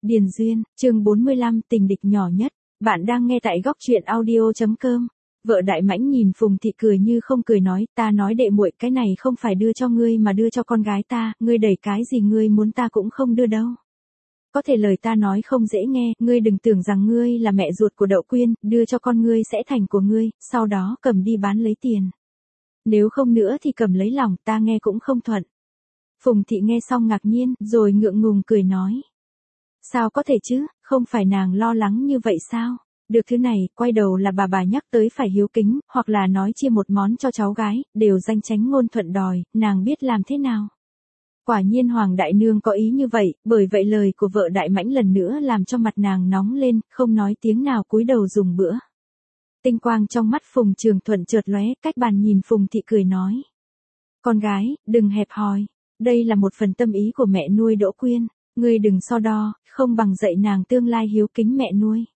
Điền Duyên, chương 45, tình địch nhỏ nhất. Bạn đang nghe tại góc truyện audio.com. Vợ Đại Mãnh nhìn Phùng Thị cười như không cười nói, ta nói đệ muội, cái này không phải đưa cho ngươi mà đưa cho con gái ta, ngươi đẩy cái gì ngươi muốn ta cũng không đưa đâu. Có thể lời ta nói không dễ nghe, ngươi đừng tưởng rằng ngươi là mẹ ruột của Đậu Quyên, đưa cho con ngươi sẽ thành của ngươi, sau đó cầm đi bán lấy tiền. Nếu không nữa thì cầm lấy lòng, ta nghe cũng không thuận. Phùng Thị nghe xong ngạc nhiên, rồi ngượng ngùng cười nói. Sao có thể chứ, không phải nàng lo lắng như vậy sao? Được thứ này, quay đầu là bà nhắc tới phải hiếu kính, hoặc là nói chia một món cho cháu gái, đều danh chánh ngôn thuận đòi, nàng biết làm thế nào? Quả nhiên Hoàng Đại Nương có ý như vậy, bởi vậy lời của vợ Đại Mãnh lần nữa làm cho mặt nàng nóng lên, không nói tiếng nào cúi đầu dùng bữa. Tinh quang trong mắt Phùng Trường Thuận chợt lóe, cách bàn nhìn Phùng Thị cười nói. Con gái, đừng hẹp hòi, đây là một phần tâm ý của mẹ nuôi Đỗ Quyên. Ngươi đừng so đo, không bằng dạy nàng tương lai hiếu kính mẹ nuôi.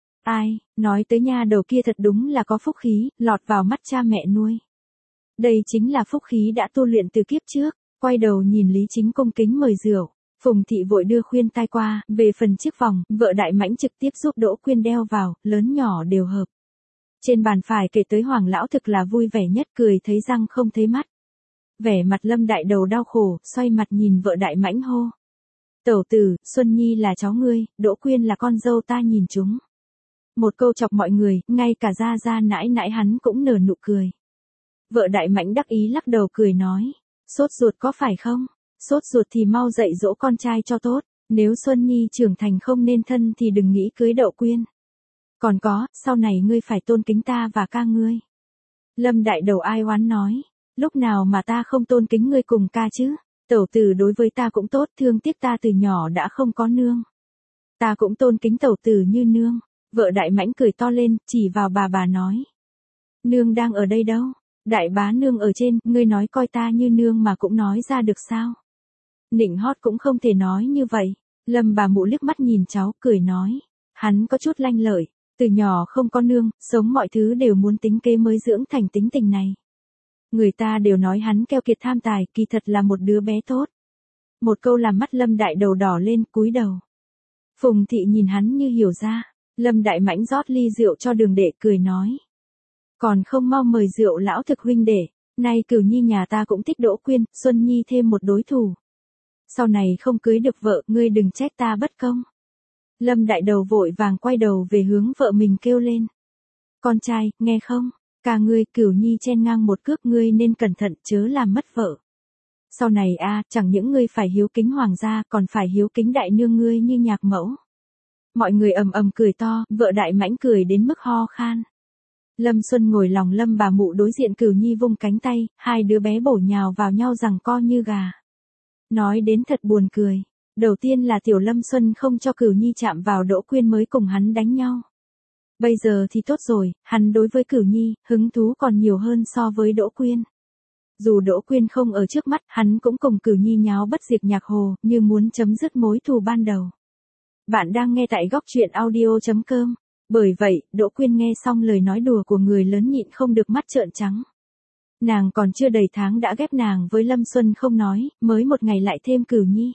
Ai, nói tới nha đầu kia thật đúng là có phúc khí, lọt vào mắt cha mẹ nuôi. Đây chính là phúc khí đã tu luyện từ kiếp trước, quay đầu nhìn Lý Chính cung kính mời rượu. Phùng Thị vội đưa khuyên tai qua, về phần chiếc vòng, vợ Đại Mãnh trực tiếp giúp Đỗ Quyên đeo vào, lớn nhỏ đều hợp. Trên bàn phải kể tới Hoàng lão thực là vui vẻ nhất, cười thấy răng không thấy mắt. Vẻ mặt Lâm Đại Đầu đau khổ, xoay mặt nhìn vợ Đại Mãnh hô. Tẩu tử, Xuân Nhi là cháu ngươi, Đỗ Quyên là con dâu ta nhìn chúng. Một câu chọc mọi người, ngay cả gia nãi nãi hắn cũng nở nụ cười. Vợ Đại Mãnh đắc ý lắc đầu cười nói, sốt ruột có phải không? Sốt ruột thì mau dạy dỗ con trai cho tốt, nếu Xuân Nhi trưởng thành không nên thân thì đừng nghĩ cưới Đậu Quyên. Còn có, sau này ngươi phải tôn kính ta và ca ngươi. Lâm Đại Đầu ai oán nói, lúc nào mà ta không tôn kính ngươi cùng ca chứ? Tẩu tử đối với ta cũng tốt, thương tiếc ta từ nhỏ đã không có nương. Ta cũng tôn kính tẩu tử như nương. Vợ Đại Mãnh cười to lên, chỉ vào bà nói. Nương đang ở đây đâu? Đại bá nương ở trên, ngươi nói coi ta như nương mà cũng nói ra được sao? Nịnh hót cũng không thể nói như vậy. Lâm bà mụ liếc mắt nhìn cháu, cười nói. Hắn có chút lanh lợi, từ nhỏ không có nương, sống mọi thứ đều muốn tính kế mới dưỡng thành tính tình này. Người ta đều nói hắn keo kiệt tham tài, kỳ thật là một đứa bé tốt. Một câu làm mắt Lâm Đại Đầu đỏ lên, cúi đầu. Phùng Thị nhìn hắn như hiểu ra. Lâm Đại Mãnh rót ly rượu cho Đường Đệ, cười nói. Còn không mau mời rượu lão thực huynh đệ, nay Cửu Nhi nhà ta cũng thích Đỗ Quyên, Xuân Nhi thêm một đối thủ. Sau này không cưới được vợ, ngươi đừng trách ta bất công. Lâm Đại Đầu vội vàng quay đầu về hướng vợ mình kêu lên. Con trai, nghe không? Cả ngươi, Cửu Nhi chen ngang một cước, ngươi nên cẩn thận chớ làm mất vợ. Sau này chẳng những ngươi phải hiếu kính hoàng gia, còn phải hiếu kính đại nương ngươi như nhạc mẫu. Mọi người ầm ầm cười to, vợ Đại Mãnh cười đến mức ho khan. Lâm Xuân ngồi lòng Lâm bà mụ đối diện Cửu Nhi vung cánh tay, hai đứa bé bổ nhào vào nhau giằng co như gà. Nói đến thật buồn cười. Đầu tiên là tiểu Lâm Xuân không cho Cửu Nhi chạm vào Đỗ Quyên mới cùng hắn đánh nhau. Bây giờ thì tốt rồi, hắn đối với Cửu Nhi, hứng thú còn nhiều hơn so với Đỗ Quyên. Dù Đỗ Quyên không ở trước mắt, hắn cũng cùng Cửu Nhi nháo bất diệt nhạc hồ, như muốn chấm dứt mối thù ban đầu. Bạn đang nghe tại góc truyện audio.com. Bởi vậy, Đỗ Quyên nghe xong lời nói đùa của người lớn nhịn không được mắt trợn trắng. Nàng còn chưa đầy tháng đã ghép nàng với Lâm Xuân không nói, mới một ngày lại thêm Cửu Nhi.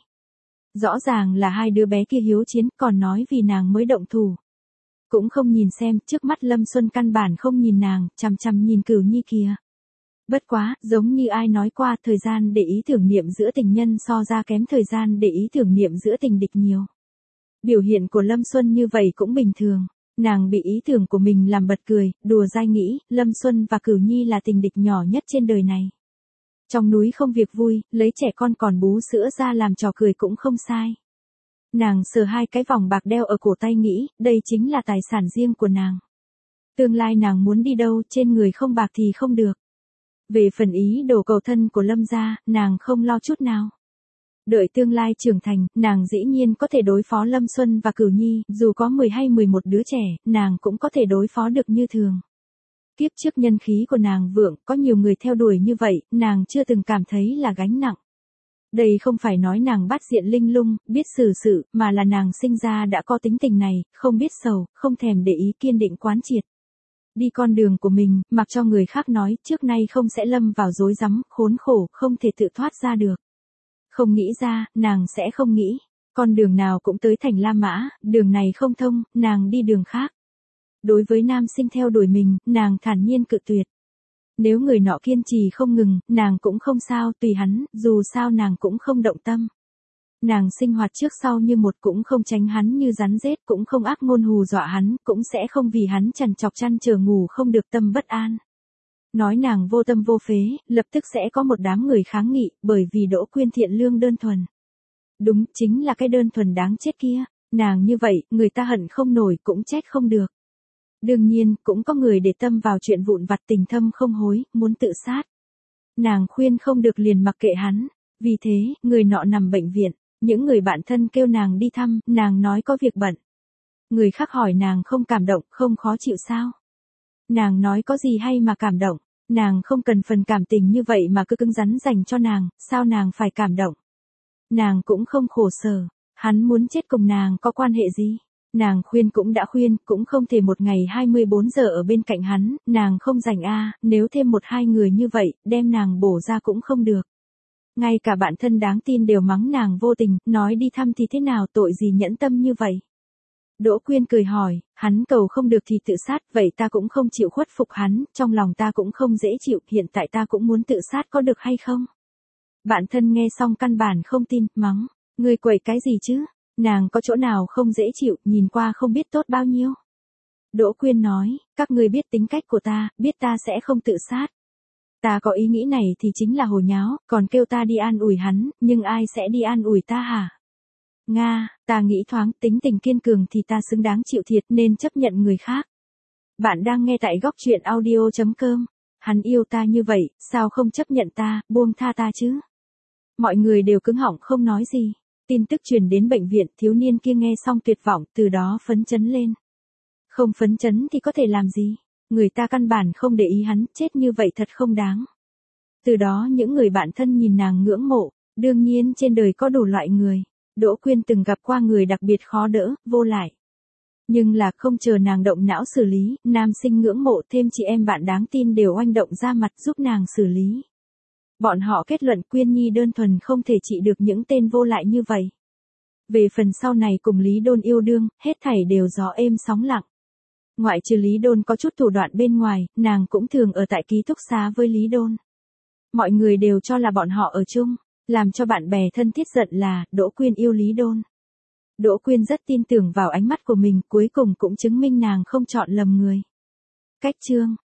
Rõ ràng là hai đứa bé kia hiếu chiến, còn nói vì nàng mới động thủ. Cũng không nhìn xem, trước mắt Lâm Xuân căn bản không nhìn nàng, chằm chằm nhìn Cửu Nhi kìa. Bất quá, giống như ai nói qua, thời gian để ý tưởng niệm giữa tình nhân so ra kém thời gian để ý tưởng niệm giữa tình địch nhiều. Biểu hiện của Lâm Xuân như vậy cũng bình thường. Nàng bị ý tưởng của mình làm bật cười, đùa dai nghĩ, Lâm Xuân và Cửu Nhi là tình địch nhỏ nhất trên đời này. Trong núi không việc vui, lấy trẻ con còn bú sữa ra làm trò cười cũng không sai. Nàng sờ hai cái vòng bạc đeo ở cổ tay nghĩ, đây chính là tài sản riêng của nàng. Tương lai nàng muốn đi đâu, trên người không bạc thì không được. Về phần ý đồ cầu thân của Lâm gia, nàng không lo chút nào. Đợi tương lai trưởng thành, nàng dĩ nhiên có thể đối phó Lâm Xuân và Cửu Nhi, dù có 10 hay 11 đứa trẻ, nàng cũng có thể đối phó được như thường. Kiếp trước nhân khí của nàng vượng, có nhiều người theo đuổi như vậy, nàng chưa từng cảm thấy là gánh nặng. Đây không phải nói nàng bát diện linh lung, biết xử sự, mà là nàng sinh ra đã có tính tình này, không biết sầu, không thèm để ý, kiên định quán triệt. Đi con đường của mình, mặc cho người khác nói, trước nay không sẽ lâm vào rối rắm, khốn khổ, không thể tự thoát ra được. Không nghĩ ra, nàng sẽ không nghĩ. Con đường nào cũng tới thành La Mã, đường này không thông, nàng đi đường khác. Đối với nam sinh theo đuổi mình, nàng thản nhiên cự tuyệt. Nếu người nọ kiên trì không ngừng, nàng cũng không sao, tùy hắn, dù sao nàng cũng không động tâm. Nàng sinh hoạt trước sau như một, cũng không tránh hắn như rắn rết, cũng không ác ngôn hù dọa hắn, cũng sẽ không vì hắn trằn trọc chăn chờ ngủ không được tâm bất an. Nói nàng vô tâm vô phế, lập tức sẽ có một đám người kháng nghị, bởi vì Đỗ Quyên thiện lương đơn thuần. Đúng, chính là cái đơn thuần đáng chết kia. Nàng như vậy, người ta hận không nổi cũng trách không được. Đương nhiên, cũng có người để tâm vào chuyện vụn vặt tình thâm không hối, muốn tự sát. Nàng khuyên không được liền mặc kệ hắn. Vì thế, người nọ nằm bệnh viện. Những người bạn thân kêu nàng đi thăm, nàng nói có việc bận. Người khác hỏi nàng không cảm động, không khó chịu sao? Nàng nói có gì hay mà cảm động, nàng không cần phần cảm tình như vậy mà cứ cứng rắn dành cho nàng, sao nàng phải cảm động? Nàng cũng không khổ sở, hắn muốn chết cùng nàng có quan hệ gì? Nàng khuyên cũng đã khuyên, cũng không thể một ngày 24 giờ ở bên cạnh hắn, nàng không rảnh nếu thêm một hai người như vậy, đem nàng bổ ra cũng không được. Ngay cả bạn thân đáng tin đều mắng nàng vô tình, nói đi thăm thì thế nào, tội gì nhẫn tâm như vậy. Đỗ Quyên cười hỏi, hắn cầu không được thì tự sát, vậy ta cũng không chịu khuất phục hắn, trong lòng ta cũng không dễ chịu, hiện tại ta cũng muốn tự sát có được hay không? Bạn thân nghe xong căn bản không tin, mắng, ngươi quậy cái gì chứ, nàng có chỗ nào không dễ chịu, nhìn qua không biết tốt bao nhiêu. Đỗ Quyên nói, các ngươi biết tính cách của ta, biết ta sẽ không tự sát. Ta có ý nghĩ này thì chính là hồ nháo, còn kêu ta đi an ủi hắn, nhưng ai sẽ đi an ủi ta hả? Nga, ta nghĩ thoáng, tính tình kiên cường thì ta xứng đáng chịu thiệt nên chấp nhận người khác. Bạn đang nghe tại góc truyện audio.com. Hắn yêu ta như vậy, sao không chấp nhận ta, buông tha ta chứ? Mọi người đều cứng họng không nói gì. Tin tức truyền đến bệnh viện, thiếu niên kia nghe xong tuyệt vọng, từ đó phấn chấn lên. Không phấn chấn thì có thể làm gì? Người ta căn bản không để ý hắn, chết như vậy thật không đáng. Từ đó những người bạn thân nhìn nàng ngưỡng mộ, đương nhiên trên đời có đủ loại người. Đỗ Quyên từng gặp qua người đặc biệt khó đỡ, vô lại. Nhưng là không chờ nàng động não xử lý, nam sinh ngưỡng mộ thêm chị em bạn đáng tin đều oanh động ra mặt giúp nàng xử lý. Bọn họ kết luận Quyên Nhi đơn thuần không thể trị được những tên vô lại như vậy. Về phần sau này cùng Lý Đôn yêu đương, hết thảy đều gió êm sóng lặng. Ngoại trừ Lý Đôn có chút thủ đoạn bên ngoài, nàng cũng thường ở tại ký túc xá với Lý Đôn. Mọi người đều cho là bọn họ ở chung, làm cho bạn bè thân thiết giận là, Đỗ Quyên yêu Lý Đôn. Đỗ Quyên rất tin tưởng vào ánh mắt của mình, cuối cùng cũng chứng minh nàng không chọn lầm người. Cách chương